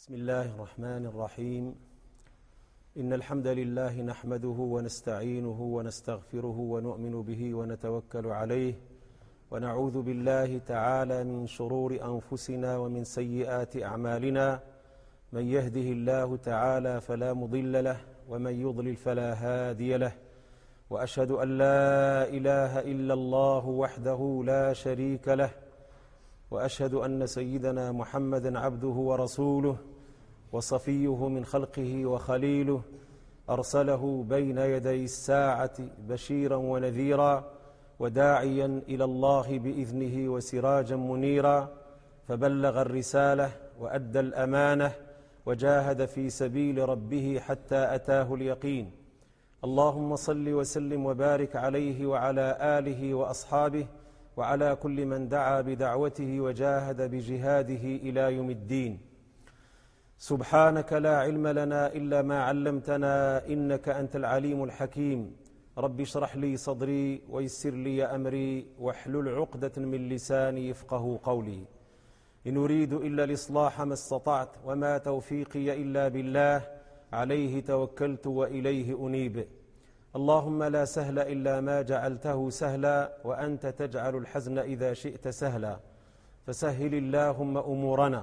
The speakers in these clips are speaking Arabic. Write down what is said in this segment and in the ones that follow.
بسم الله الرحمن الرحيم. إن الحمد لله نحمده ونستعينه ونستغفره ونؤمن به ونتوكل عليه، ونعوذ بالله تعالى من شرور أنفسنا ومن سيئات أعمالنا. من يهده الله تعالى فلا مضل له، ومن يضلل فلا هادي له. وأشهد أن لا إله إلا الله وحده لا شريك له، وأشهد أن سيدنا محمدًا عبده ورسوله وصفيه من خلقه وخليله، أرسله بين يدي الساعة بشيرا ونذيرا وداعيا إلى الله بإذنه وسراجا منيرا، فبلغ الرسالة وأدى الأمانة وجاهد في سبيل ربه حتى أتاه اليقين. اللهم صل وسلم وبارك عليه وعلى آله وأصحابه وعلى كل من دعا بدعوته وجاهد بجهاده إلى يوم الدين. سبحانك لا علم لنا إلا ما علمتنا إنك أنت العليم الحكيم. رب اشرح لي صدري ويسر لي أمري واحلل عقدة من لساني يفقه قولي. إن أريد إلا الإصلاح ما استطعت، وما توفيقي إلا بالله، عليه توكلت وإليه أنيب. اللهم لا سهل إلا ما جعلته سهلا، وأنت تجعل الحزن إذا شئت سهلا. فسهل اللهم أمورنا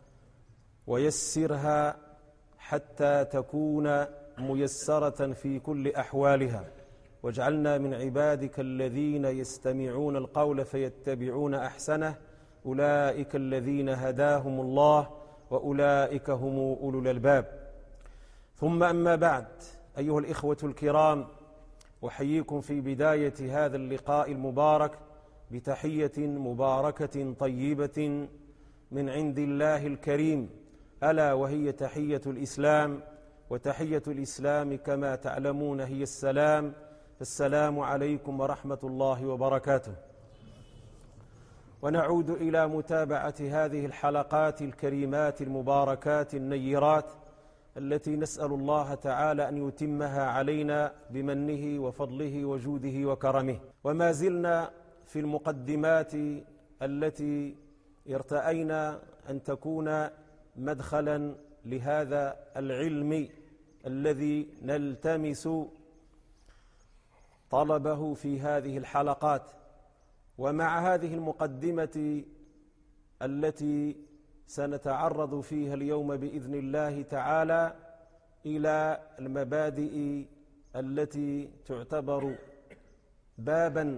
ويسرها حتى تكون ميسرة في كل أحوالها، واجعلنا من عبادك الذين يستمعون القول فيتبعون أحسنه، أولئك الذين هداهم الله وأولئك هم أولو الألباب. ثم أما بعد، أيها الإخوة الكرام، أحييكم في بداية هذا اللقاء المبارك بتحية مباركة طيبة من عند الله الكريم، ألا وهي تحية الإسلام. وتحية الإسلام كما تعلمون هي السلام، فالسلام عليكم ورحمة الله وبركاته. ونعود إلى متابعة هذه الحلقات الكريمات المباركات النيرات التي نسأل الله تعالى أن يتمها علينا بمنه وفضله وجوده وكرمه. وما زلنا في المقدمات التي ارتأينا أن تكون مدخلا لهذا العلم الذي نلتمس طلبه في هذه الحلقات. ومع هذه المقدمة التي سنتعرض فيها اليوم بإذن الله تعالى إلى المبادئ التي تعتبر بابا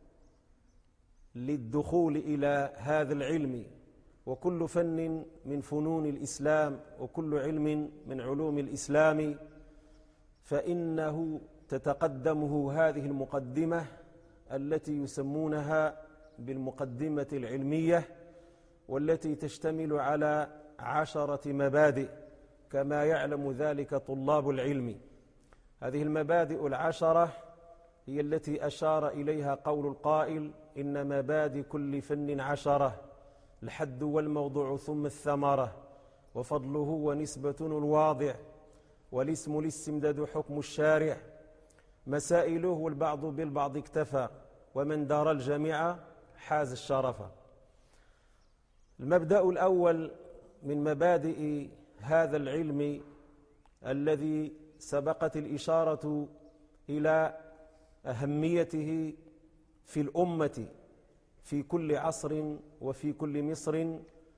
للدخول إلى هذا العلم. وكل فن من فنون الإسلام وكل علم من علوم الإسلام فإنه تتقدمه هذه المقدمة التي يسمونها بالمقدمة العلمية، والتي تشتمل على 10 مبادئ كما يعلم ذلك طلاب العلم. هذه المبادئ 10 هي التي أشار إليها قول القائل: إن مبادئ كل فن 10، الحد والموضوع ثم الثمرة، وفضله ونسبة الواضع، والاسم الاستمداد حكم الشارع، مسائله والبعض بالبعض اكتفى، ومن دار الجميع حاز الشرف. المبدأ الأول من مبادئ هذا العلم الذي سبقت الإشارة إلى أهميته في الأمة في كل عصر وفي كل مصر،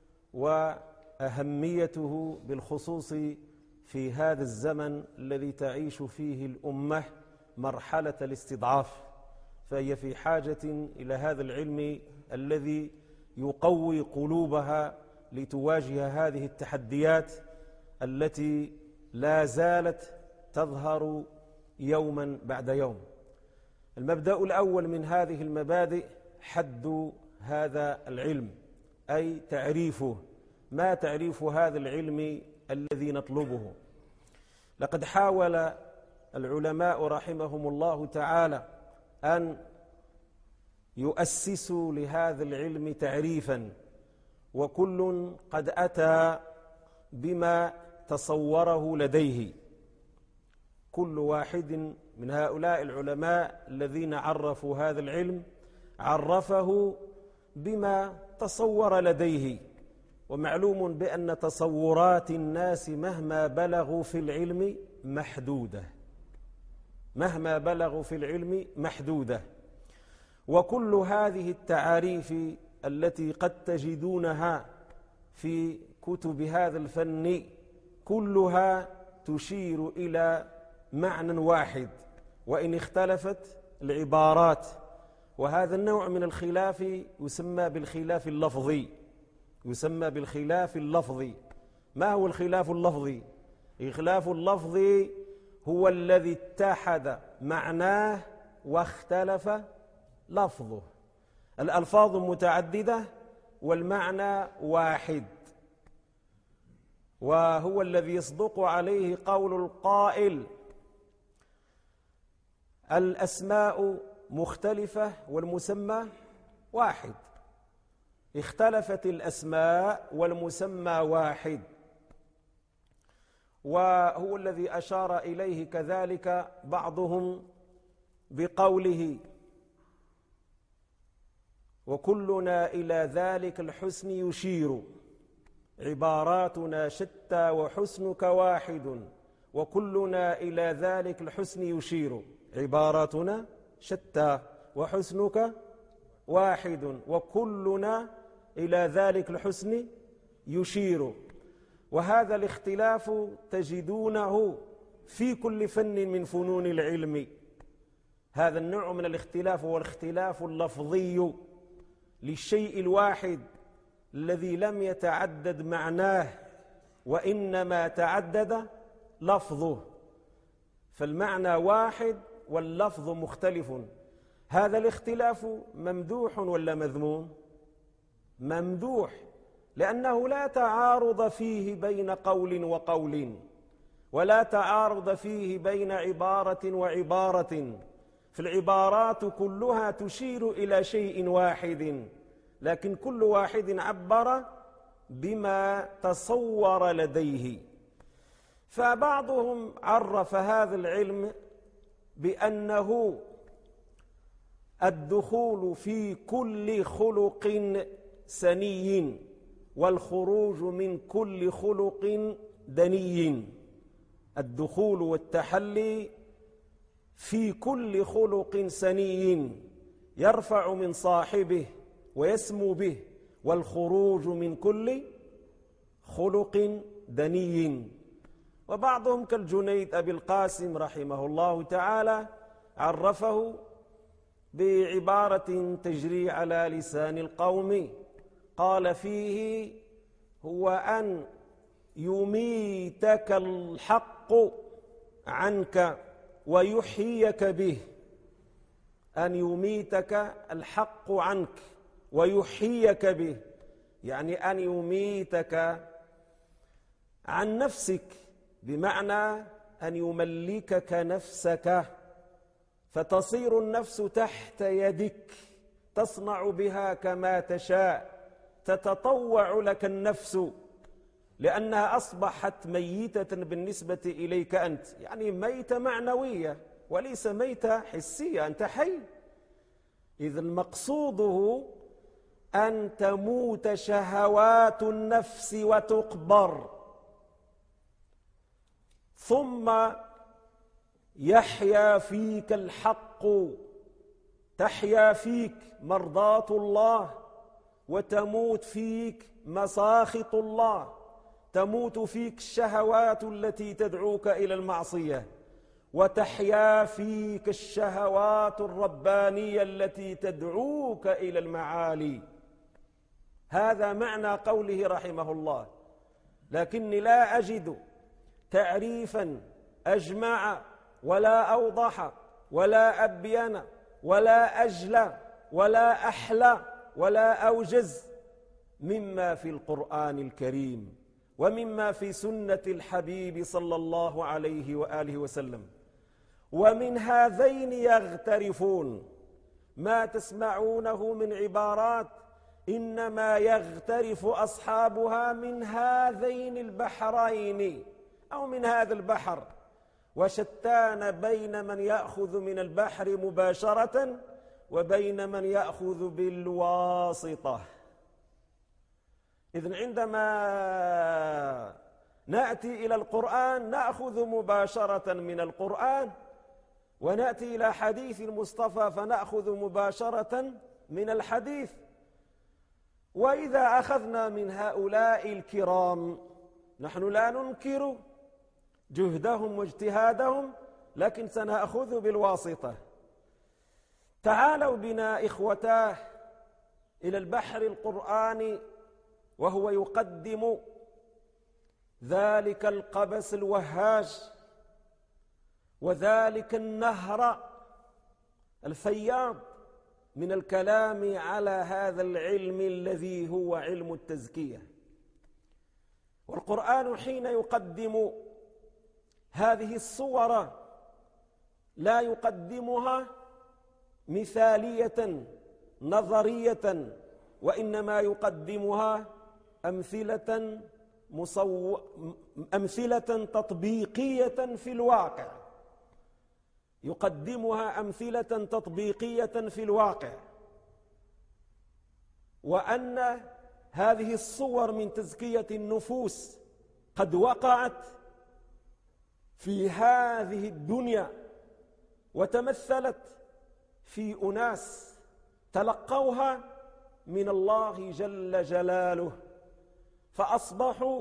وأهميته بالخصوص في هذا الزمن الذي تعيش فيه الأمة مرحلة الاستضعاف، فهي في حاجة إلى هذا العلم الذي يقوي قلوبها لتواجه هذه التحديات التي لا زالت تظهر يوما بعد يوم. المبدأ الأول من هذه المبادئ حد هذا العلم، أي تعريفه. ما تعريف هذا العلم الذي نطلبه؟ لقد حاول العلماء رحمهم الله تعالى أن يؤسسوا لهذا العلم تعريفا، وكل قد أتى بما تصوره لديه. كل واحد من هؤلاء العلماء الذين عرفوا هذا العلم عرفه بما تصور لديه، ومعلوم بأن تصورات الناس مهما بلغوا في العلم محدودة، مهما بلغوا في العلم محدودة. وكل هذه التعاريف التي قد تجدونها في كتب هذا الفن كلها تشير إلى معنى واحد، وإن اختلفت العبارات. وهذا النوع من الخلاف يسمى بالخلاف اللفظي، يسمى بالخلاف اللفظي. ما هو الخلاف اللفظي؟ الخلاف اللفظي هو الذي اتحد معناه واختلف لفظه. الألفاظ متعددة والمعنى واحد، وهو الذي يصدق عليه قول القائل: الأسماء مختلفة والمسمى واحد. اختلفت الأسماء والمسمى واحد. وهو الذي أشار إليه كذلك بعضهم بقوله: وكلنا إلى ذلك الحسن يشير، عباراتنا شتى وحسنك واحد. وكلنا إلى ذلك الحسن يشير، عباراتنا شتى وحسنك واحد، وكلنا إلى ذلك الحسن يشير. وهذا الاختلاف تجدونه في كل فن من فنون العلم. هذا النوع من الاختلاف هو الاختلاف اللفظي للشيء الواحد الذي لم يتعدد معناه وإنما تعدد لفظه، فالمعنى واحد واللفظ مختلف. هذا الاختلاف ممدوح ولا مذموم؟ ممدوح، لأنه لا تعارض فيه بين قول وقول، ولا تعارض فيه بين عبارة وعبارة. فالعبارات كلها تشير إلى شيء واحد، لكن كل واحد عبر بما تصور لديه. فبعضهم عرف هذا العلم بأنه الدخول في كل خلق سني والخروج من كل خلق دني. الدخول والتحلي في كل خلق سني يرفع من صاحبه ويسمو به، والخروج من كل خلق دني. وبعضهم كالجنيد أبي القاسم رحمه الله تعالى عرفه بعبارة تجري على لسان القوم، قال فيه: هو أن يميتك الحق عنك ويحييك به. أن يميتك الحق عنك ويحييك به، يعني أن يميتك عن نفسك، بمعنى أن يملكك نفسك، فتصير النفس تحت يدك، تصنع بها كما تشاء، تتطوع لك النفس، لأنها أصبحت ميتة بالنسبة إليك أنت، يعني ميتة معنوية وليس ميتة حسية، أنت حي. إذ المقصوده أن تموت شهوات النفس وتقبر، ثم يحيا فيك الحق، تحيا فيك مرضاة الله، وتموت فيك مساخط الله، تموت فيك الشهوات التي تدعوك إلى المعصية، وتحيا فيك الشهوات الربانية التي تدعوك إلى المعالي. هذا معنى قوله رحمه الله. لكني لا أجد تعريفا أجمع ولا أوضح ولا أبين ولا أجلى ولا أحلى ولا أوجز مما في القرآن الكريم ومما في سنة الحبيب صلى الله عليه وآله وسلم. ومن هذين يغترفون، ما تسمعونه من عبارات إنما يغترف أصحابها من هذين البحرين أو من هذا البحر، وشتان بين من يأخذ من البحر مباشرة وبين من يأخذ بالواسطة. إذن عندما نأتي إلى القرآن نأخذ مباشرة من القرآن، ونأتي إلى حديث المصطفى فنأخذ مباشرة من الحديث. وإذا أخذنا من هؤلاء الكرام، نحن لا ننكر جهدهم واجتهادهم، لكن سنأخذ بالواسطة. تعالوا بنا إخوتاه إلى البحر القرآني، وهو يقدم ذلك القبس الوهاج وذلك النهر الفياض من الكلام على هذا العلم الذي هو علم التزكية. والقرآن حين يقدم هذه الصور لا يقدمها مثالية نظرية، وإنما يقدمها أمثلة تطبيقية في الواقع، يقدمها أمثلة تطبيقية في الواقع. وأن هذه الصور من تزكية النفوس قد وقعت في هذه الدنيا، وتمثلت في أناس تلقوها من الله جل جلاله، فأصبحوا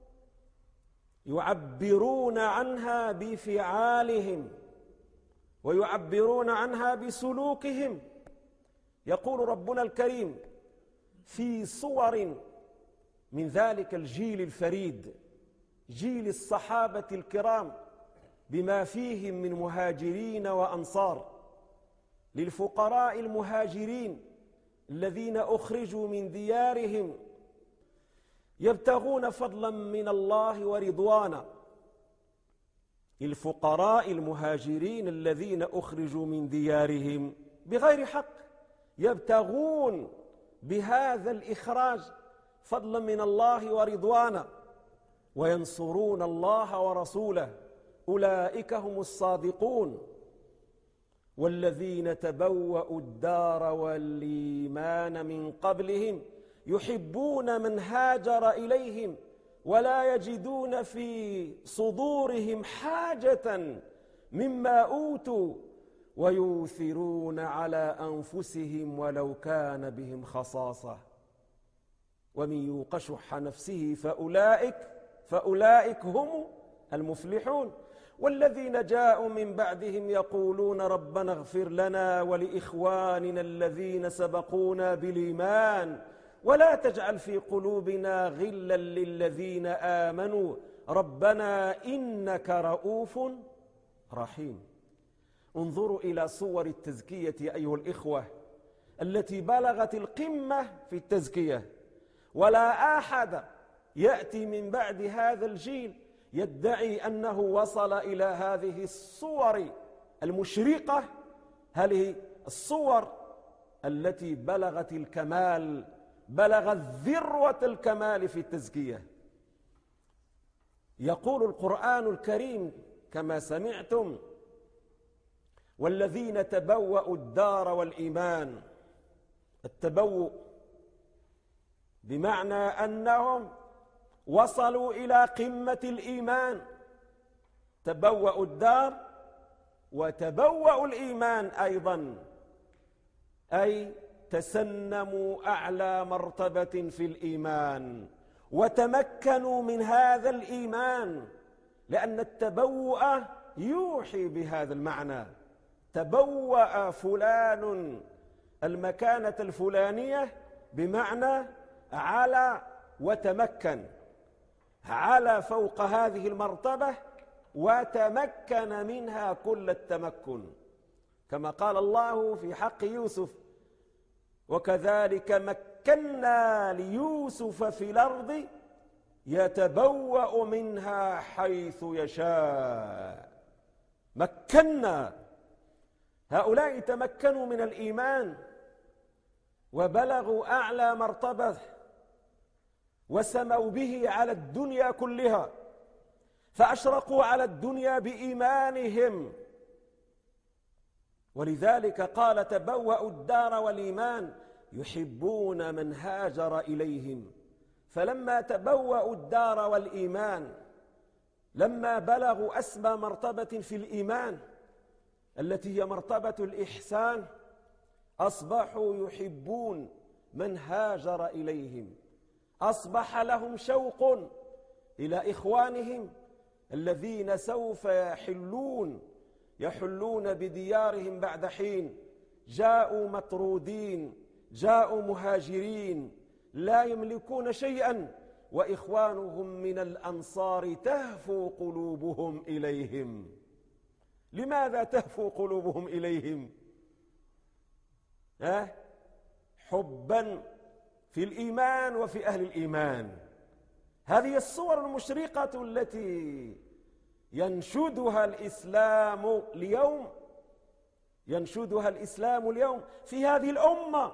يعبرون عنها بفعالهم ويعبرون عنها بسلوكهم. يقول ربنا الكريم في صور من ذلك الجيل الفريد، جيل الصحابة الكرام، بما فيهم من مهاجرين وأنصار، للفقراء المهاجرين الذين أخرجوا من ديارهم يبتغون فضلا من الله ورضوانا، الفقراء المهاجرين الذين أخرجوا من ديارهم بغير حق، يبتغون بهذا الإخراج فضلا من الله ورضوانا، وينصرون الله ورسوله، أولئك هم الصادقون. والذين تبوأوا الدار والإيمان من قبلهم يحبون من هاجر إليهم ولا يجدون في صدورهم حاجة مما أوتوا ويؤثرون على أنفسهم ولو كان بهم خصاصة ومن يوق شح نفسه فأولئك هم المفلحون. والذين جاءوا من بعدهم يقولون ربنا اغفر لنا ولإخواننا الذين سبقونا بالإيمان ولا تجعل في قلوبنا غلا للذين آمنوا ربنا إنك رؤوف رحيم. انظروا إلى صور التزكية أيها الإخوة التي بلغت القمة في التزكية، ولا أحد يأتي من بعد هذا الجيل يدعي أنه وصل إلى هذه الصور المشرقة، هذه الصور التي بلغت الكمال، بلغت ذروة الكمال في التزكية. يقول القرآن الكريم كما سمعتم والذين تبوأوا الدار والإيمان. التبوء بمعنى أنهم وصلوا إلى قمة الإيمان، تبوأوا الدار وتبوأوا الإيمان أيضا، أي تسنموا أعلى مرتبة في الإيمان وتمكنوا من هذا الإيمان، لأن التبوء يوحي بهذا المعنى. تبوأ فلان المكانة الفلانية بمعنى على وتمكن، على فوق هذه المرتبة وتمكن منها كل التمكن، كما قال الله في حق يوسف وكذلك مكنا ليوسف في الأرض يتبوأ منها حيث يشاء. مكنا، هؤلاء تمكنوا من الإيمان وبلغوا أعلى مرتبة وسموا به على الدنيا كلها، فأشرقوا على الدنيا بإيمانهم. ولذلك قال تبوأوا الدار والإيمان يحبون من هاجر إليهم، فلما تبوأوا الدار والإيمان، لما بلغوا أسمى مرتبة في الإيمان التي هي مرتبة الإحسان، أصبحوا يحبون من هاجر إليهم، أصبح لهم شوق إلى إخوانهم الذين سوف يحلون بديارهم بعد حين. جاءوا مطرودين، جاءوا مهاجرين لا يملكون شيئا، وإخوانهم من الأنصار تهفو قلوبهم إليهم. لماذا تهفو قلوبهم إليهم؟ حبا في الإيمان وفي أهل الإيمان. هذه الصور المشرقة التي ينشدها الإسلام اليوم في هذه الأمة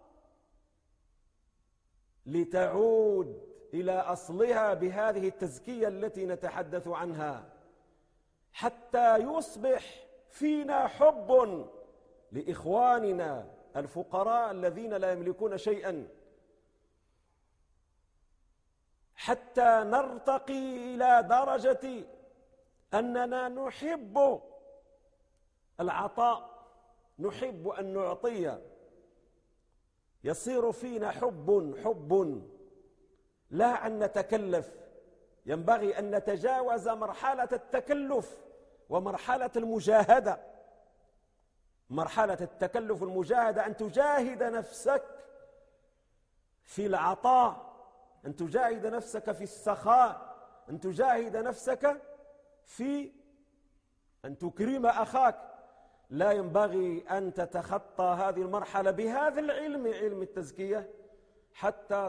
لتعود إلى أصلها بهذه التزكية التي نتحدث عنها، حتى يصبح فينا حب لإخواننا الفقراء الذين لا يملكون شيئا، حتى نرتقي إلى درجة أننا نحب العطاء، نحب أن نعطي، يصير فينا حب لا أن نتكلف. ينبغي أن نتجاوز مرحلة التكلف ومرحلة المجاهدة. مرحلة التكلف والمجاهدة أن تجاهد نفسك في العطاء، أن تجاهد نفسك في السخاء، أن تجاهد نفسك في أن تكرم أخاك. لا ينبغي أن تتخطى هذه المرحلة بهذا العلم، علم التزكية، حتى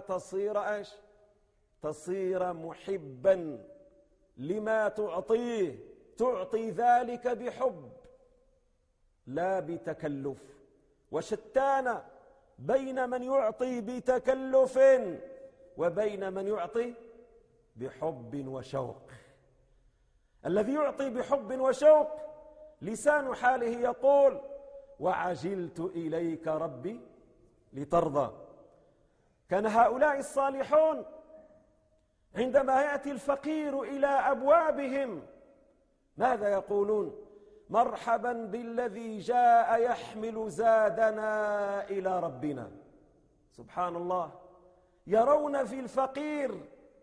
تصير محبا لما تعطيه، تعطي ذلك بحب لا بتكلف. وشتان بين من يعطي بتكلف وبين من يعطي بحب وشوق. الذي يعطي بحب وشوق لسان حاله يقول: وعجلت إليك ربي لترضى. كان هؤلاء الصالحون عندما يأتي الفقير إلى أبوابهم ماذا يقولون؟ مرحبا بالذي جاء يحمل زادنا إلى ربنا. سبحان الله، يرون في الفقير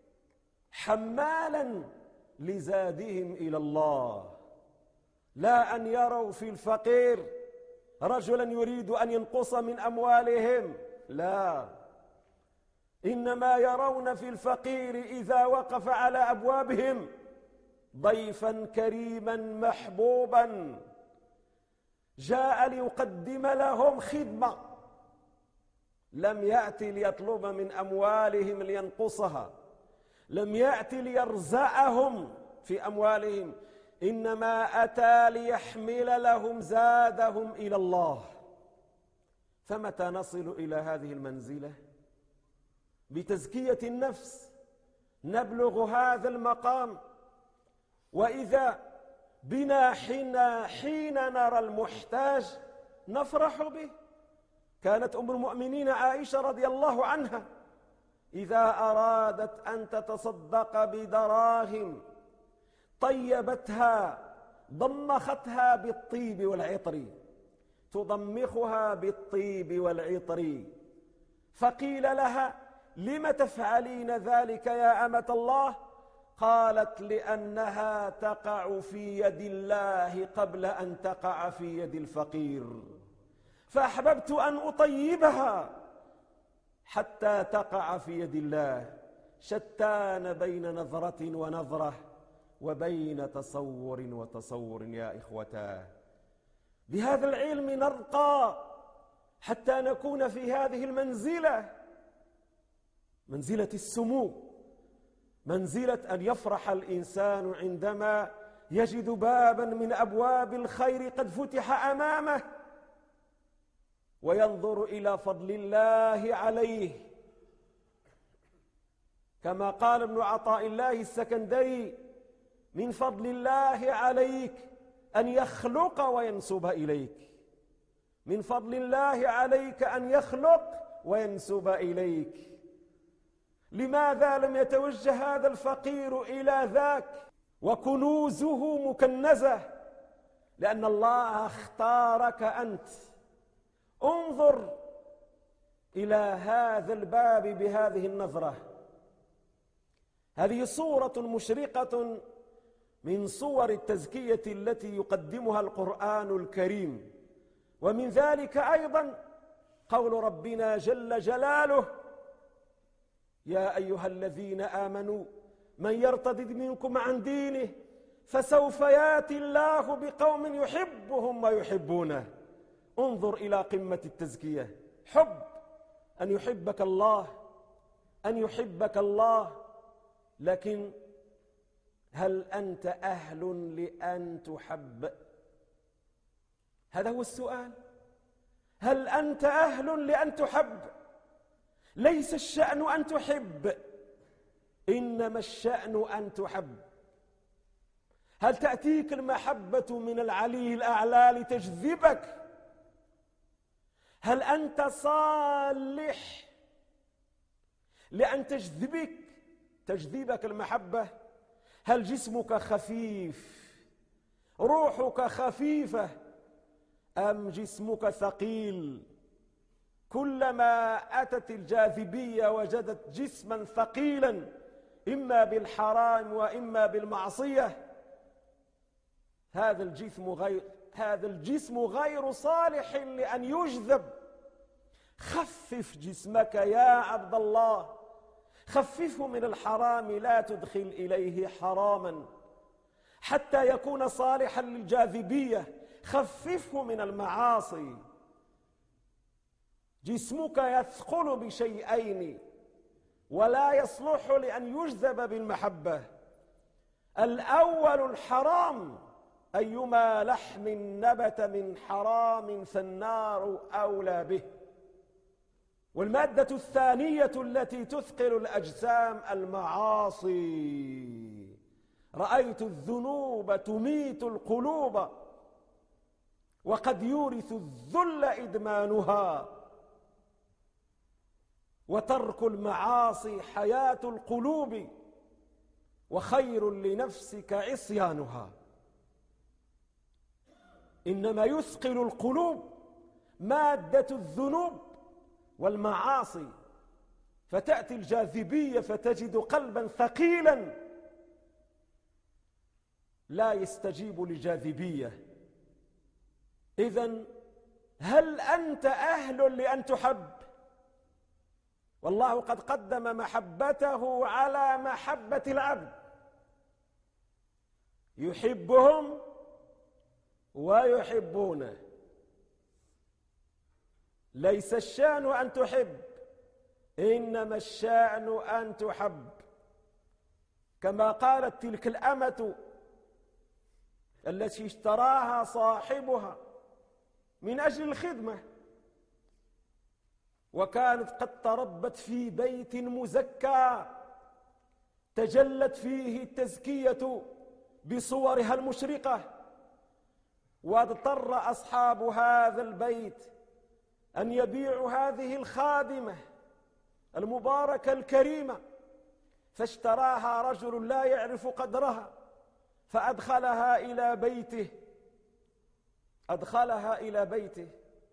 حمالا لزادهم إلى الله، لا أن يروا في الفقير رجلا يريد أن ينقص من أموالهم، لا، إنما يرون في الفقير إذا وقف على أبوابهم ضيفا كريما محبوبا جاء ليقدم لهم خدمة، لم يأتي ليطلب من أموالهم لينقصها، لم يأتي ليرزقهم في أموالهم، إنما أتى ليحمل لهم زادهم إلى الله. فمتى نصل إلى هذه المنزلة؟ بتزكية النفس نبلغ هذا المقام. وإذا بنا حين نرى المحتاج نفرح به. كانت أم المؤمنين عائشة رضي الله عنها إذا أرادت أن تتصدق بدراهم طيبتها، ضمختها بالطيب والعطر، تضمخها بالطيب والعطر. فقيل لها: لم تفعلين ذلك يا أمة الله؟ قالت: لأنها تقع في يد الله قبل أن تقع في يد الفقير، فأحببت أن أطيبها حتى تقع في يد الله. شتان بين نظرة ونظرة وبين تصور وتصور يا إخوتاه. بهذا العلم نرقى حتى نكون في هذه المنزلة، منزلة السمو، منزلة أن يفرح الإنسان عندما يجد بابا من أبواب الخير قد فتح أمامه، وينظر إلى فضل الله عليه. كما قال ابن عطاء الله السكندري: من فضل الله عليك أن يخلق وينسب إليك. من فضل الله عليك أن يخلق وينسب إليك. لماذا لم يتوجه هذا الفقير إلى ذاك وكنوزه مكنزة؟ لأن الله اختارك أنت. انظر إلى هذا الباب بهذه النظرة. هذه صورة مشرقة من صور التزكية التي يقدمها القرآن الكريم. ومن ذلك أيضا قول ربنا جل جلاله: يا أيها الذين آمنوا من يرتد منكم عن دينه فسوف ياتي الله بقوم يحبهم ويحبونه. انظر إلى قمة التزكية، حب، أن يحبك الله، أن يحبك الله. لكن هل أنت أهل لأن تحب؟ هذا هو السؤال. هل أنت أهل لأن تحب؟ ليس الشأن أن تحب، إنما الشأن أن تحب. هل تأتيك المحبة من العلي الأعلى لتجذبك؟ هل أنت صالح لأن تجذبك المحبة؟ هل جسمك خفيف، روحك خفيفة، أم جسمك ثقيل؟ كلما أتت الجاذبية وجدت جسما ثقيلا إما بالحرام وإما بالمعصية، هذا الجسم غير صالح لأن يجذب. خفف جسمك يا عبد الله، خففه من الحرام، لا تدخل إليه حراما حتى يكون صالحا للجاذبية. خففه من المعاصي. جسمك يثقل بشيئين ولا يصلح لأن يجذب بالمحبة. الأول الحرام، أيما لحم نبت من حرام فالنار أولى به. والمادة الثانية التي تثقل الأجسام المعاصي. رأيت الذنوب تميت القلوب وقد يورث الذل إدمانها، وترك المعاصي حياة القلوب، وخير لنفسك عصيانها. إنما يثقل القلوب مادة الذنوب والمعاصي، فتأتي الجاذبية فتجد قلبا ثقيلا لا يستجيب للجاذبية. إذن هل أنت أهل لأن تحب؟ والله قد قدم محبته على محبة العبد، يحبهم ويحبونه. ليس الشأن أن تحب، إنما الشأن أن تحب. كما قالت تلك الأمة التي اشتراها صاحبها من أجل الخدمة، وكانت قد تربت في بيت مزكى تجلت فيه التزكية بصورها المشرقة، واضطر أصحاب هذا البيت أن يبيعوا هذه الخادمة المباركة الكريمة، فاشتراها رجل لا يعرف قدرها فأدخلها إلى بيته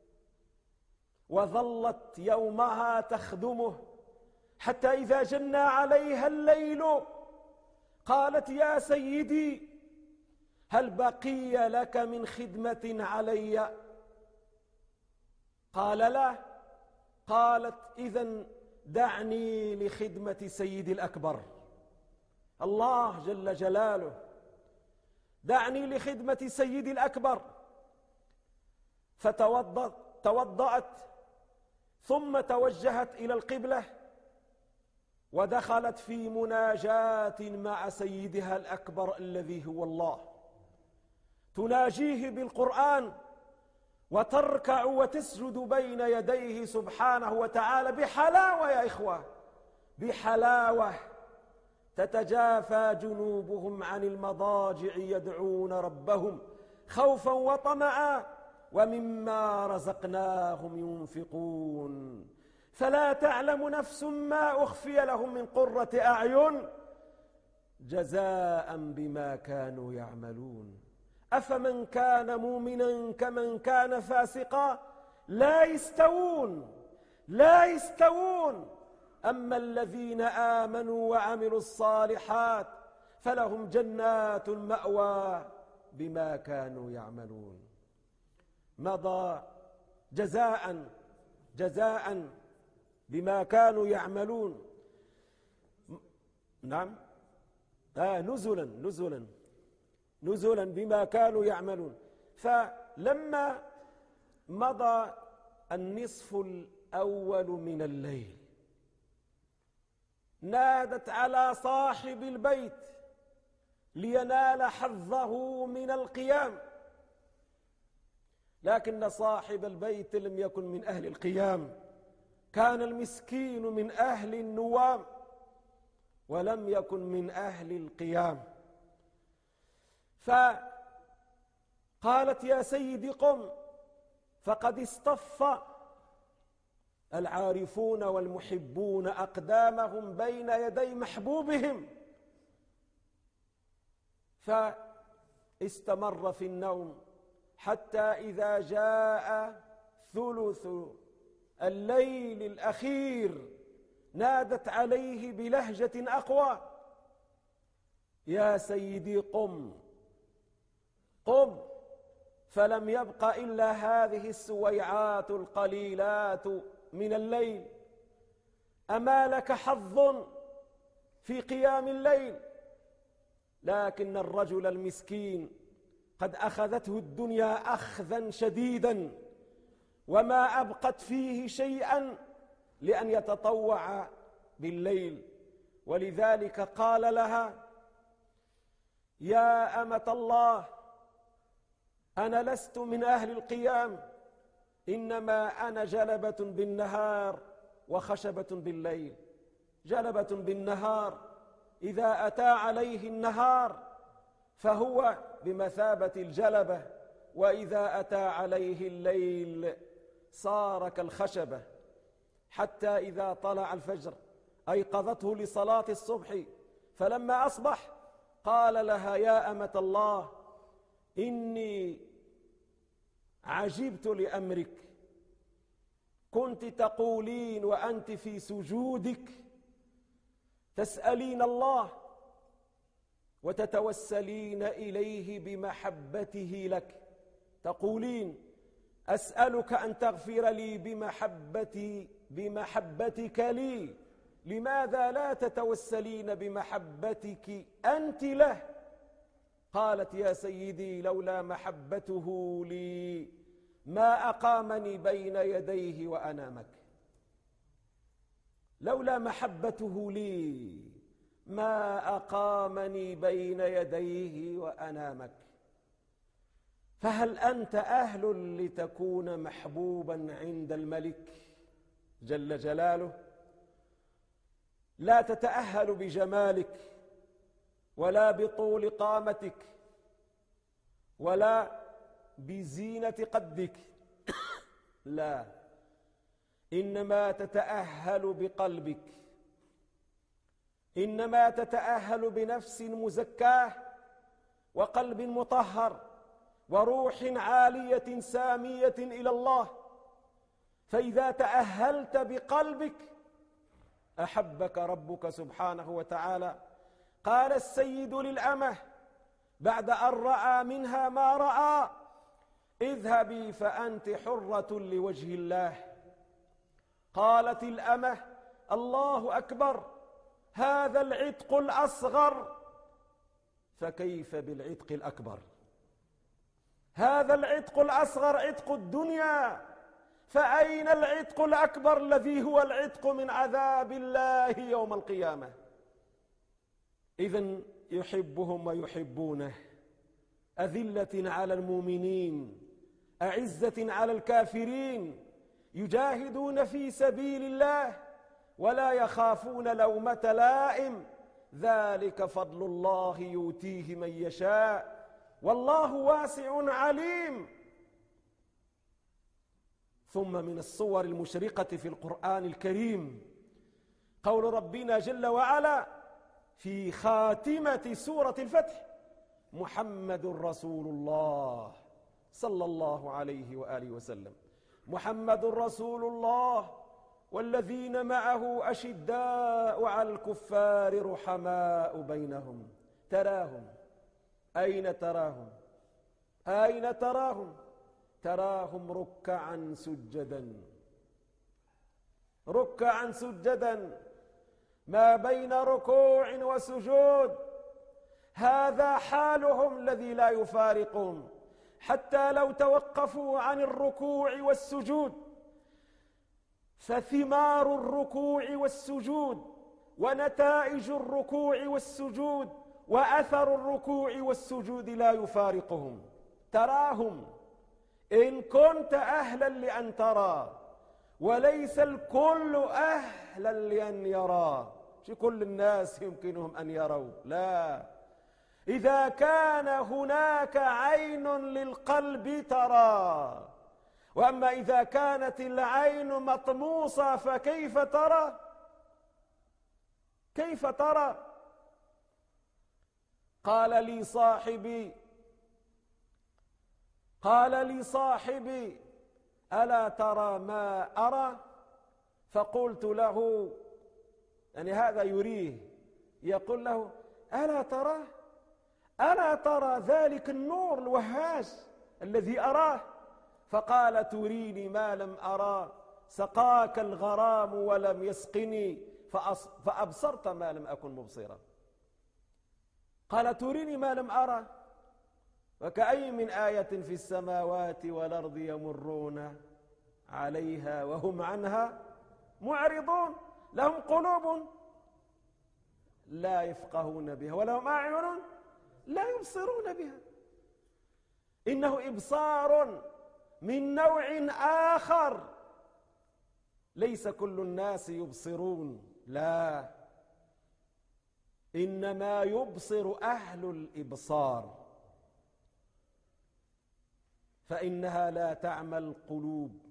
وظلت يومها تخدمه، حتى إذا جن عليها الليل قالت: يا سيدي، هل بقي لك من خدمة علي؟ قال: لا. قالت: إذن دعني لخدمة سيدي الأكبر، الله جل جلاله، دعني لخدمة سيدي الأكبر. فتوضأت ثم توجهت إلى القبلة ودخلت في مناجاة مع سيدها الأكبر الذي هو الله، تناجيه بالقرآن وتركع وتسجد بين يديه سبحانه وتعالى بحلاوة يا إخوة، بحلاوة. تتجافى جنوبهم عن المضاجع يدعون ربهم خوفا وطمعا ومما رزقناهم ينفقون. فلا تعلم نفس ما أخفي لهم من قرة أعين جزاء بما كانوا يعملون أفمن كان مؤمنا كمن كان فاسقا لا يستوون لا يستوون أما الذين آمنوا وعملوا الصالحات فلهم جنات المأوى بما كانوا يعملون مضى جزاء بما كانوا يعملون. نعم نزلا بما كانوا يعملون. فلما مضى النصف الأول من الليل نادت على صاحب البيت لينال حظه من القيام، لكن صاحب البيت لم يكن من أهل القيام، كان المسكين من أهل النوام ولم يكن من أهل القيام. فقالت يا سيدي قم، فقد اصطف العارفون والمحبون أقدامهم بين يدي محبوبهم، فاستمر في النوم حتى إذا جاء ثلث الليل الأخير نادت عليه بلهجة أقوى يا سيدي قم قم، فلم يبق إلا هذه السويعات القليلات من الليل. أما لك حظ في قيام الليل؟ لكن الرجل المسكين قد أخذته الدنيا أخذا شديدا وما أبقت فيه شيئا لأن يتطوع بالليل، ولذلك قال لها يا أمة الله أنا لست من أهل القيام، إنما أنا جلبة بالنهار وخشبة بالليل. جلبة بالنهار إذا أتى عليه النهار فهو بمثابة الجلبة، وإذا أتى عليه الليل صار كالخشبة، حتى إذا طلع الفجر أيقظته لصلاة الصبح، فلما أصبح قال لها يا أمة الله إني عجبت لأمرك، كنت تقولين وأنت في سجودك تسألين الله وتتوسلين إليه بمحبته لك، تقولين أسألك أن تغفر لي بمحبتك لي، لماذا لا تتوسلين بمحبتك أنت له؟ قالت يا سيدي لولا محبته لي ما أقامني بين يديه وأنامك، لولا محبته لي ما أقامني بين يديه وأنامك. فهل أنت أهل لتكون محبوبا عند الملك جل جلاله؟ لا تتأهل بجمالك ولا بطول قامتك ولا بزينة قدك، لا، إنما تتأهل بقلبك، إنما تتأهل بنفس مزكاة وقلب مطهر وروح عالية سامية إلى الله. فإذا تأهلت بقلبك أحبك ربك سبحانه وتعالى. قال السيد للأمة بعد أن رأى منها ما رأى اذهبي فأنت حرة لوجه الله. قالت الأمة الله أكبر، هذا العتق الأصغر، فكيف بالعتق الأكبر؟ هذا العتق الأصغر عتق الدنيا، فأين العتق الأكبر الذي هو العتق من عذاب الله يوم القيامة؟ إذن يحبهم ويحبونه، أذلة على المؤمنين أعزة على الكافرين، يجاهدون في سبيل الله ولا يخافون لومة لائم، ذلك فضل الله يؤتيه من يشاء والله واسع عليم. ثم من الصور المشرقة في القرآن الكريم قول ربنا جل وعلا في خاتمة سورة الفتح: محمد رسول الله صلى الله عليه وآله وسلم. محمد رسول الله والذين معه أشداء على الكفار رحماء بينهم تراهم أين تراهم؟ أين تراهم؟ تراهم ركعا سجدا، ركعا سجدا ما بين ركوع وسجود. هذا حالهم الذي لا يفارقهم، حتى لو توقفوا عن الركوع والسجود فثمار الركوع والسجود ونتائج الركوع والسجود وأثر الركوع والسجود لا يفارقهم. تراهم إن كنت أهلا لأن ترى، وليس الكل أهلا لأن يرى. مش كل الناس يمكنهم أن يروا، لا، إذا كان هناك عين للقلب ترى، وأما إذا كانت العين مطموسة فكيف ترى؟ كيف ترى؟ قال لي صاحبي ألا ترى ما أرى؟ فقلت له، يعني هذا يريه، يقول له: ألا ترى ذلك النور الوهاج الذي أراه؟ فقال: تريني ما لم أرى، سقاك الغرام ولم يسقني فأبصرت ما لم أكن مبصرا. قال: تريني ما لم أرى، وكأي من آية في السماوات والأرض يمرون عليها وهم عنها معرضون، لهم قلوب لا يفقهون بها ولهم أعين لا يبصرون بها. إنه إبصار من نوع آخر، ليس كل الناس يبصرون، لا، إنما يبصر أهل الإبصار، فإنها لا تعمى القلوب،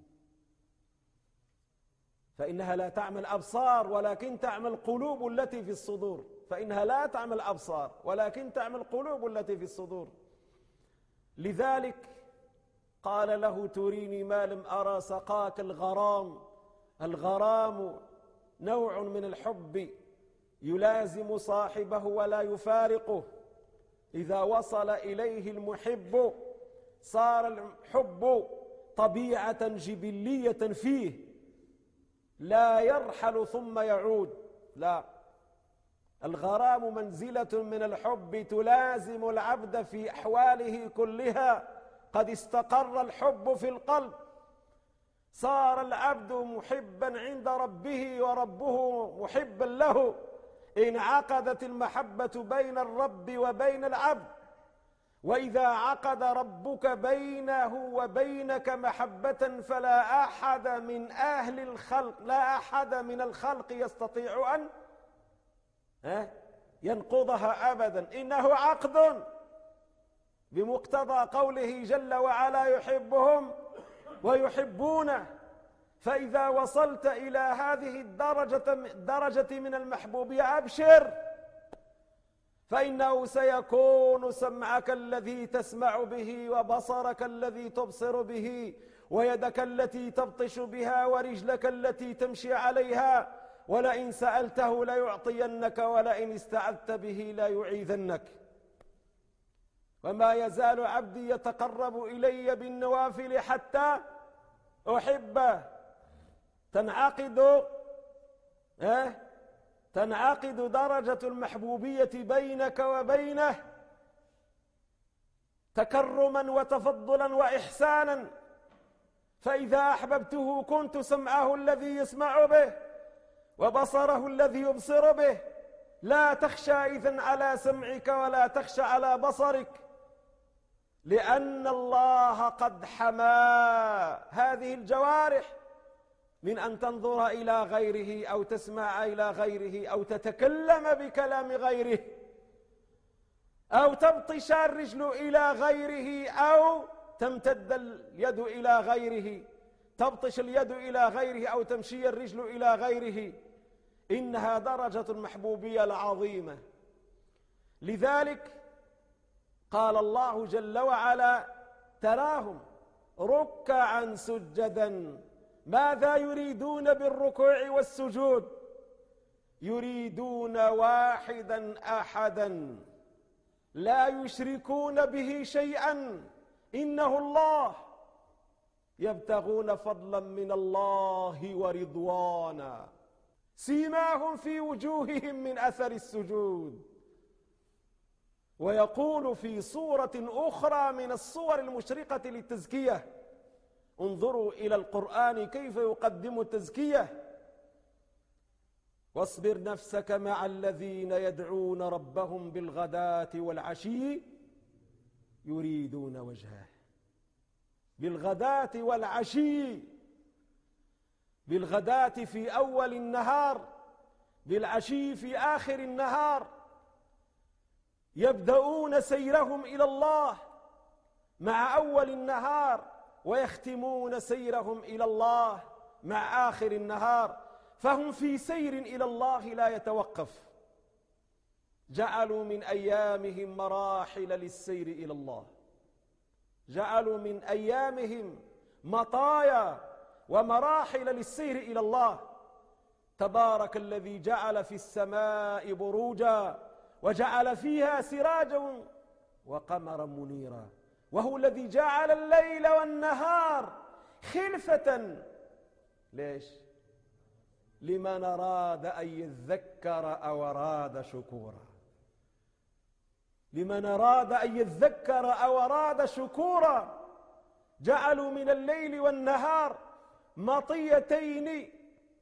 فإنها لا تعمى الأبصار ولكن تعمى القلوب التي في الصدور. فإنها لا تعمى الأبصار ولكن تعمى القلوب التي في الصدور. لذلك قال له: تريني ما لم أرى، سقاك الغرام. الغرام نوع من الحب يلازم صاحبه ولا يفارقه. إذا وصل إليه المحب صار الحب طبيعة جبلية فيه، لا يرحل ثم يعود، لا، الغرام منزلة من الحب تلازم العبد في أحواله كلها. قد استقر الحب في القلب، صار العبد محبا عند ربه وربه محبا له. انعقدت المحبة بين الرب وبين العبد، وإذا عقد ربك بينه وبينك محبة فلا أحد من أهل الخلق، لا أحد من الخلق يستطيع أن ينقضها أبدا. إنه عقد بمقتضى قوله جل وعلا: يحبهم ويحبونه. فإذا وصلت إلى هذه الدرجة من المحبوبية أبشر، فإنه سيكون سمعك الذي تسمع به، وبصرك الذي تبصر به، ويدك التي تبطش بها، ورجلك التي تمشي عليها. ولئن سألته ليعطينك، ولئن استعذت به ليعيذنك. وما يزال عبدي يتقرب إلي بالنوافل حتى أحبه. تنعقد درجة المحبوبية بينك وبينه تكرما وتفضلا وإحسانا. فإذا أحببته كنت سمعه الذي يسمع به وبصره الذي يبصر به. لا تخشى إذن على سمعك ولا تخشى على بصرك، لأن الله قد حمى هذه الجوارح من أن تنظر إلى غيره أو تسمع إلى غيره أو تتكلم بكلام غيره أو تبطش الرجل إلى غيره أو تمتد اليد إلى غيره. تبطش اليد إلى غيره أو تمشي الرجل إلى غيره، إنها درجة المحبوبية العظيمة. لذلك قال الله جل وعلا: تراهم ركعا سجدا. ماذا يريدون بالركوع والسجود؟ يريدون واحدا أحدا لا يشركون به شيئا، إنه الله، يبتغون فضلا من الله ورضوانا، سيماهم في وجوههم من أثر السجود. ويقول في صورة أخرى من الصور المشرقة للتزكية: انظروا إلى القرآن كيف يقدم التزكية: واصبر نفسك مع الذين يدعون ربهم بالغداة والعشي يريدون وجهه. بالغداة والعشي، بالغداة في أول النهار، بالعشي في آخر النهار، يبدأون سيرهم إلى الله مع أول النهار، ويختمون سيرهم إلى الله مع آخر النهار، فهم في سير إلى الله لا يتوقف. جعلوا من أيامهم مراحل للسير إلى الله، جعلوا من أيامهم مطايا ومراحل للسير إلى الله. تبارك الذي جعل في السماء بروجا وجعل فيها سراجا وقمرا منيرا، وهو الذي جعل الليل والنهار خلفة. ليش؟ لمن أراد أن يذكر أو أراد شكورا. لمن أراد أن يذكر أو أراد شكورا. جعلوا من الليل والنهار مطيتين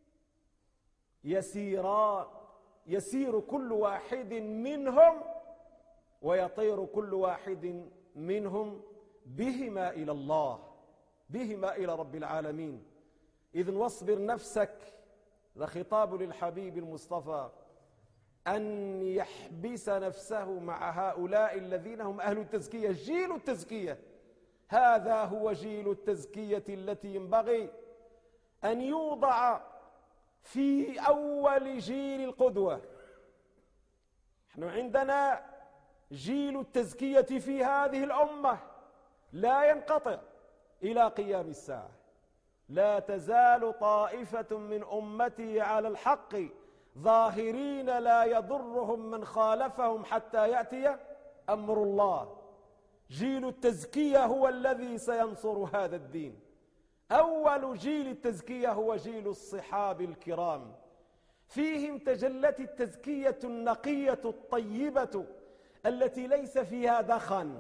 يسيران، يسير كل واحد منهم ويطير كل واحد منهم بهما إلى الله، بهما إلى رب العالمين. إذن واصبر نفسك، ذا خطاب للحبيب المصطفى، أن يحبس نفسه مع هؤلاء الذين هم أهل التزكية، جيل التزكية. هذا هو جيل التزكية التي ينبغي أن يوضع في أول جيل القدوة. نحن عندنا جيل التزكية في هذه الأمة لا ينقطع إلى قيام الساعة. لا تزال طائفة من أمتي على الحق ظاهرين لا يضرهم من خالفهم حتى يأتي أمر الله. جيل التزكية هو الذي سينصر هذا الدين. أول جيل التزكية هو جيل الصحاب الكرام، فيهم تجلت التزكية النقية الطيبة التي ليس فيها دخن،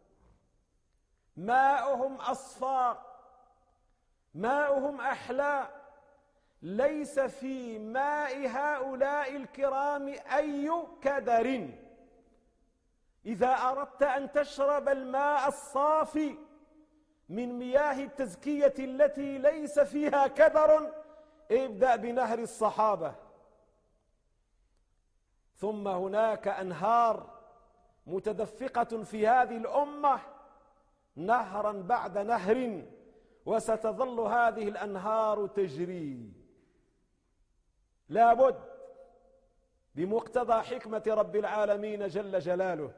ماؤهم أصفى، ماؤهم أحلى، ليس في ماء هؤلاء الكرام أي كدر. إذا أردت أن تشرب الماء الصافي من مياه التزكية التي ليس فيها كدر، ابدأ بنهر الصحابة. ثم هناك أنهار متدفقة في هذه الأمة نهرا بعد نهر، وستظل هذه الأنهار تجري، لابد بمقتضى حكمة رب العالمين جل جلاله.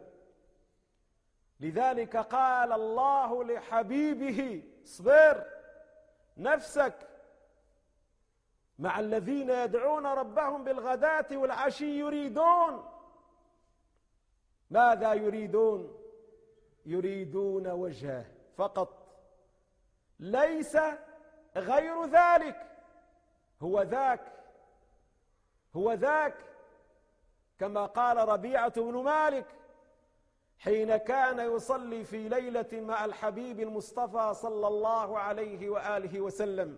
لذلك قال الله لحبيبه: اصبر نفسك مع الذين يدعون ربهم بالغداة والعشي يريدون. ماذا يريدون؟ يريدون وجهه فقط، ليس غير ذلك. هو ذاك، هو ذاك، كما قال ربيعة بن مالك حين كان يصلي في ليلة مع الحبيب المصطفى صلى الله عليه وآله وسلم،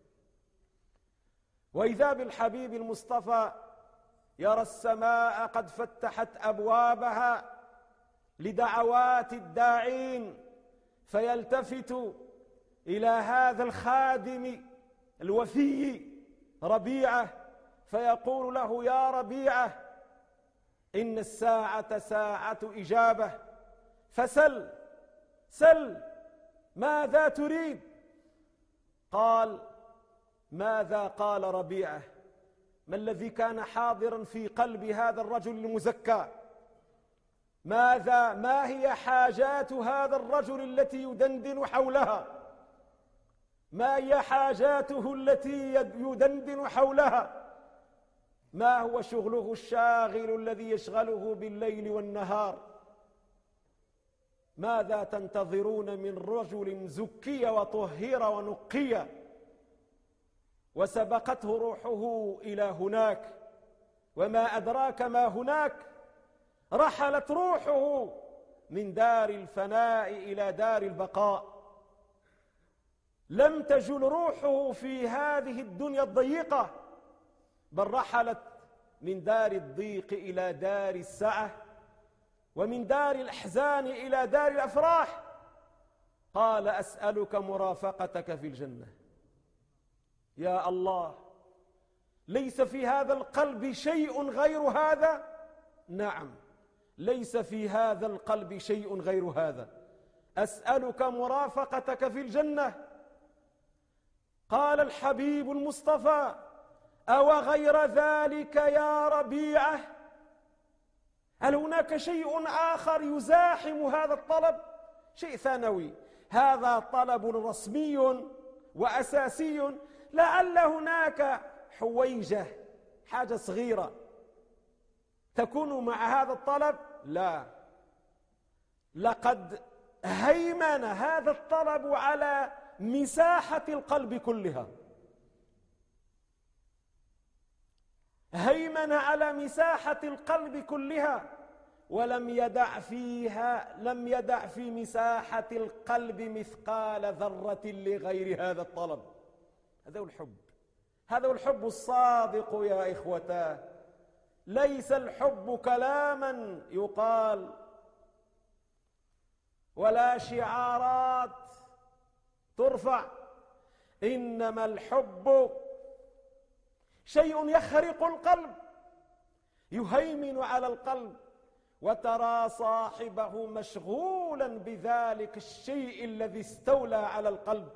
وإذا بالحبيب المصطفى يرى السماء قد فتحت أبوابها لدعوات الداعين، فيلتفت إلى هذا الخادم الوفي ربيعة فيقول له: يا ربيعة، إن الساعة ساعة إجابة، فسل، سل ماذا تريد؟ قال: ماذا قال ربيعة؟ ما الذي كان حاضرا في قلب هذا الرجل المزكى؟ ما هي حاجات هذا الرجل التي يدندن حولها؟ ما هي حاجاته التي يدندن حولها؟ ما هو شغله الشاغل الذي يشغله بالليل والنهار؟ ماذا تنتظرون من رجل زكي وطهر ونقي وسبقته روحه إلى هناك؟ وما أدراك ما هناك؟ رحلت روحه من دار الفناء إلى دار البقاء. لم تجل روحه في هذه الدنيا الضيقة، بل رحلت من دار الضيق إلى دار السعة، ومن دار الأحزان إلى دار الأفراح. قال: أسألك مرافقتك في الجنة. يا الله، ليس في هذا القلب شيء غير هذا؟ نعم، ليس في هذا القلب شيء غير هذا. أسألك مرافقتك في الجنة. قال الحبيب المصطفى: أو غير ذلك يا ربيعة؟ هل هناك شيء آخر يزاحم هذا الطلب؟ شيء ثانوي، هذا طلب رسمي وأساسي. لعل هناك حويجة، حاجة صغيرة تكون مع هذا الطلب. لا، لقد هيمن هذا الطلب على مساحة القلب كلها، هيمن على مساحة القلب كلها، ولم يدع في مساحة القلب مثقال ذرة لغير هذا الطلب. هذا هو الحب، هذا هو الحب الصادق يا إخوتاه. ليس الحب كلاما يقال ولا شعارات ترفع، إنما الحب شيء يخرق القلب، يهيمن على القلب، وترى صاحبه مشغولا بذلك الشيء الذي استولى على القلب،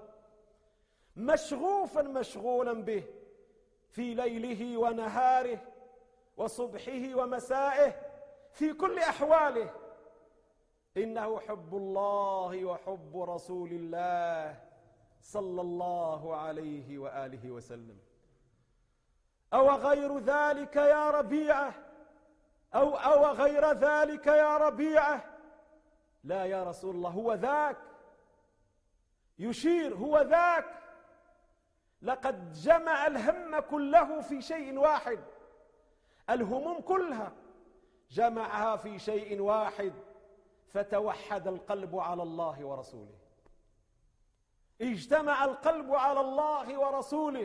مشغولا به في ليله ونهاره وصبحه ومسائه، في كل أحواله. إنه حب الله وحب رسول الله صلى الله عليه وآله وسلم. أو غير ذلك يا ربيعة؟ أو غير ذلك يا ربيعة؟ لا يا رسول الله، هو ذاك. يشير: هو ذاك. لقد جمع الهم كله في شيء واحد، الهموم كلها جمعها في شيء واحد، فتوحد القلب على الله ورسوله. اجتمع القلب على الله ورسوله،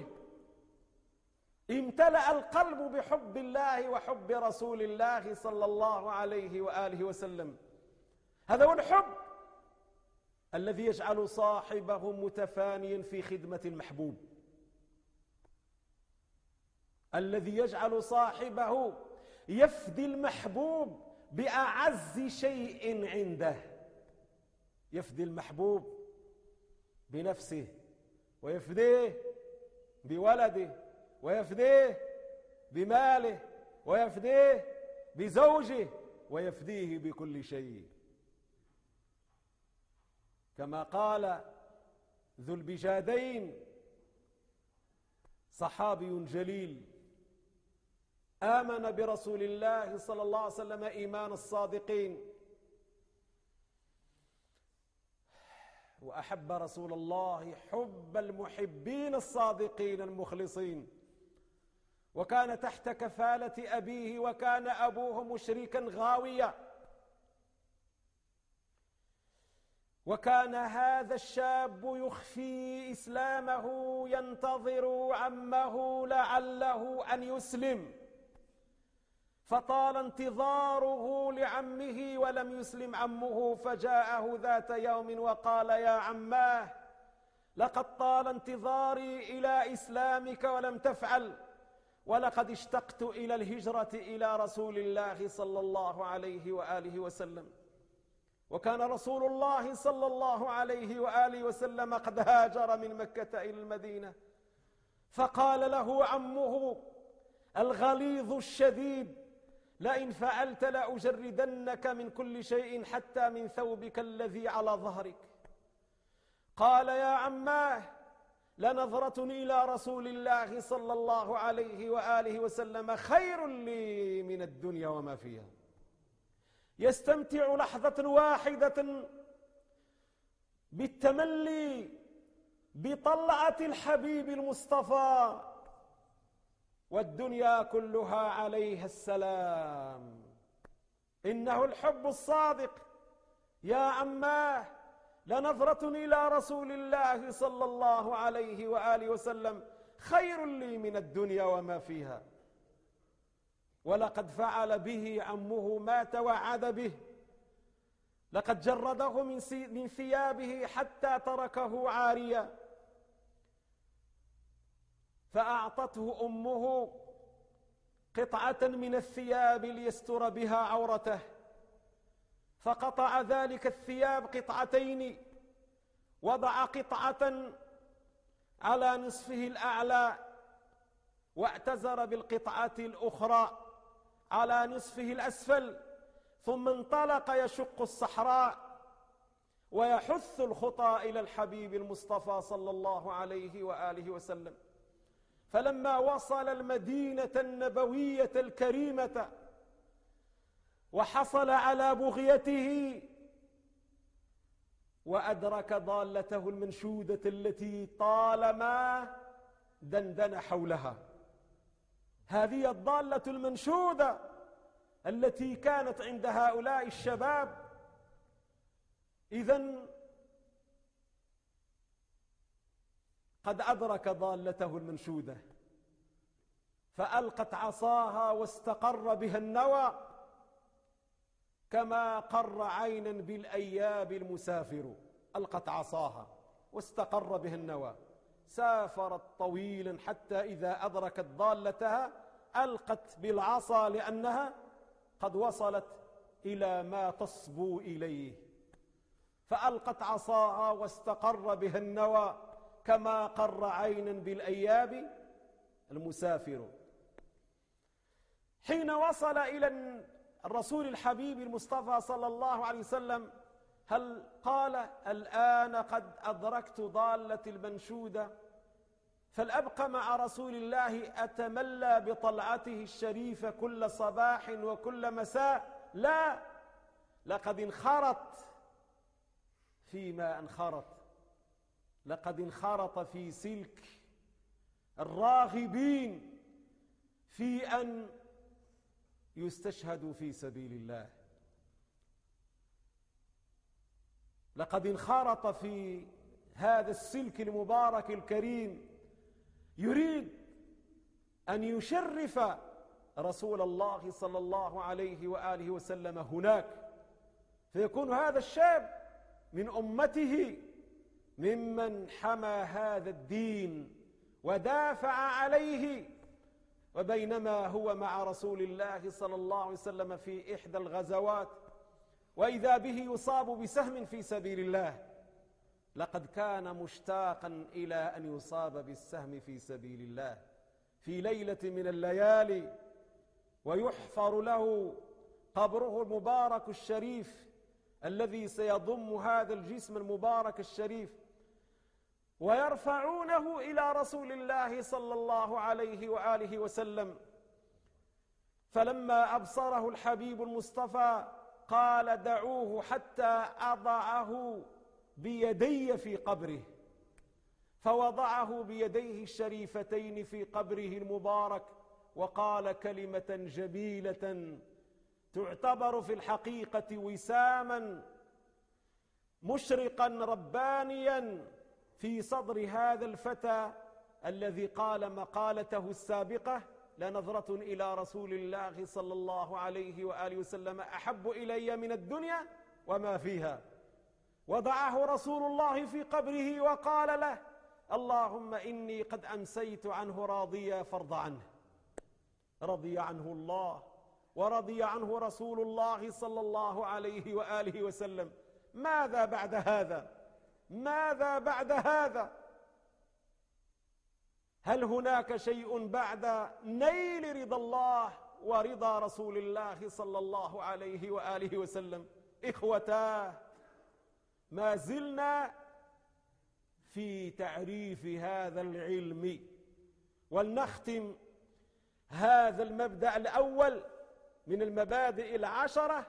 امتلأ القلب بحب الله وحب رسول الله صلى الله عليه وآله وسلم. هذا هو الحب الذي يجعل صاحبه متفانيا في خدمة المحبوب، الذي يجعل صاحبه يفدي المحبوب بأعز شيء عنده. يفدي المحبوب بنفسه، ويفديه بولده، ويفديه بماله، ويفديه بزوجه، ويفديه بكل شيء. كما قال ذو البجادين، صحابي جليل آمن برسول الله صلى الله عليه وسلم إيمان الصادقين، وأحب رسول الله حب المحبين الصادقين المخلصين، وكان تحت كفالة أبيه، وكان أبوه مشركا غاويا، وكان هذا الشاب يخفي إسلامه ينتظر عمه لعله أن يسلم، فطال انتظاره لعمه ولم يسلم عمه، فجاءه ذات يوم وقال: يا عماه، لقد طال انتظاري إلى إسلامك ولم تفعل، ولقد اشتقت إلى الهجرة إلى رسول الله صلى الله عليه وآله وسلم. وكان رسول الله صلى الله عليه وآله وسلم قد هاجر من مكة إلى المدينة، فقال له عمه الغليظ الشديد: لئن فعلت لأجردنك من كل شيء حتى من ثوبك الذي على ظهرك. قال: يا عماه، لنظرة إلى رسول الله صلى الله عليه وآله وسلم خير لي من الدنيا وما فيها. يستمتع لحظة واحدة بالتملي بطلعة الحبيب المصطفى، والدنيا كلها عليها السلام. إنه الحب الصادق. يا عماه، لنظرة إلى رسول الله صلى الله عليه وآله وسلم خير لي من الدنيا وما فيها. ولقد فعل به عمه ما توعد به، لقد جرده من ثيابه حتى تركه عاريا، فأعطته أمه قطعة من الثياب ليستر بها عورته، فقطع ذلك الثياب قطعتين، وضع قطعة على نصفه الأعلى واعتزر بالقطعة الأخرى على نصفه الأسفل، ثم انطلق يشق الصحراء ويحث الخطى إلى الحبيب المصطفى صلى الله عليه وآله وسلم. فلما وصل المدينة النبوية الكريمة وحصل على بغيته وأدرك ضالته المنشودة التي طالما دندن حولها، هذه الضالة المنشودة التي كانت عند هؤلاء الشباب. إذن قد أدرك ضالته المنشودة، فألقت عصاها واستقر بها النوى، كما قر عينا بالأياب المسافر. ألقت عصاها واستقر بها النوى، سافرت طويلا حتى إذا أدركت ضالتها ألقت بالعصا لأنها قد وصلت إلى ما تصبو إليه، فألقت عصاها واستقر بها النوى كما قر عينا بالأياب المسافر. حين وصل إلى الرسول الحبيب المصطفى صلى الله عليه وسلم، هل قال: الآن قد أدركت ضالة المنشودة فلأبقى مع رسول الله أتملى بطلعته الشريفة كل صباح وكل مساء؟ لا، لقد انخرط فيما انخرط، لقد انخرط في سلك الراغبين في أن يستشهدوا في سبيل الله. لقد انخرط في هذا السلك المبارك الكريم، يريد أن يشرف رسول الله صلى الله عليه وآله وسلم هناك، فيكون هذا الشاب من أمته ممن حمى هذا الدين ودافع عليه. وبينما هو مع رسول الله صلى الله عليه وسلم في إحدى الغزوات، وإذا به يصاب بسهم في سبيل الله، لقد كان مشتاقا إلى أن يصاب بالسهم في سبيل الله في ليلة من الليالي، ويحفر له قبره المبارك الشريف الذي سيضم هذا الجسم المبارك الشريف، ويرفعونه إلى رسول الله صلى الله عليه وآله وسلم. فلما أبصره الحبيب المصطفى قال: دعوه حتى أضعه بيدي في قبره. فوضعه بيديه الشريفتين في قبره المبارك، وقال كلمة جميلة تعتبر في الحقيقة وساما مشرقا ربانيا في صدر هذا الفتى الذي قال مقالته السابقة: لنظرة إلى رسول الله صلى الله عليه وآله وسلم أحب إلي من الدنيا وما فيها. وضعه رسول الله في قبره وقال له: اللهم إني قد أمسيت عنه راضيا فارض عنه. رضي عنه الله ورضي عنه رسول الله صلى الله عليه وآله وسلم. ماذا بعد هذا؟ ماذا بعد هذا؟ هل هناك شيء بعد نيل رضا الله ورضا رسول الله صلى الله عليه وآله وسلم؟ إخوتاه، ما زلنا في تعريف هذا العلم، ولنختم هذا المبدأ الأول من المبادئ 10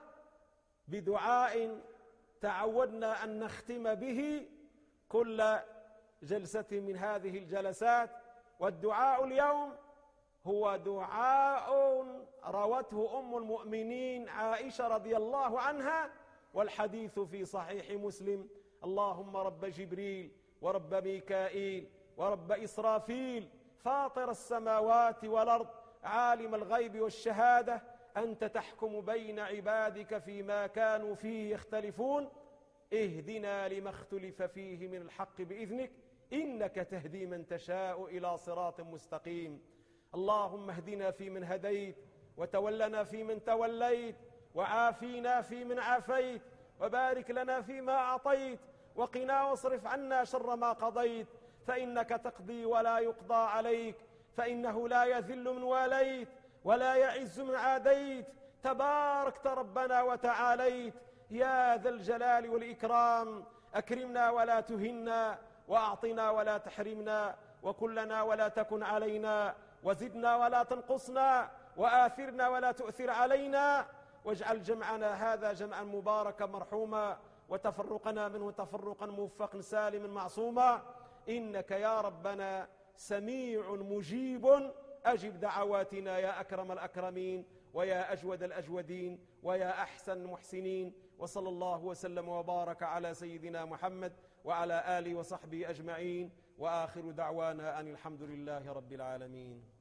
بدعاء تعودنا أن نختم به كل جلسة من هذه الجلسات. والدعاء اليوم هو دعاء روته أم المؤمنين عائشة رضي الله عنها، والحديث في صحيح مسلم: اللهم رب جبريل ورب ميكائيل ورب إسرافيل فاطر السماوات والأرض عالم الغيب والشهادة أنت تحكم بين عبادك فيما كانوا فيه يختلفون اهدنا لما اختلف فيه من الحق بإذنك إنك تهدي من تشاء إلى صراط مستقيم. اللهم اهدنا فيمن هديت، وتولنا فيمن توليت، وعافينا فيمن عافيت، وبارك لنا فيما أعطيت، وقنا واصرف عنا شر ما قضيت، فإنك تقضي ولا يقضى عليك، فإنه لا يذل من واليت ولا يعز من عاديت، تباركت ربنا وتعاليت يا ذا الجلال والإكرام. أكرمنا ولا تهنا، وأعطنا ولا تحرمنا، وكلنا ولا تكن علينا، وزدنا ولا تنقصنا، وآثرنا ولا تؤثر علينا، واجعل جمعنا هذا جمعا مباركا مرحوما، وتفرقنا منه تفرقا موفقا سالما معصوما، إنك يا ربنا سميع مجيب. أجب دعواتنا يا أكرم الأكرمين ويا أجود الأجودين ويا أحسن المحسنين. وصلى الله وسلم وبارك على سيدنا محمد وعلى آله وصحبه أجمعين، وآخر دعوانا أن الحمد لله رب العالمين.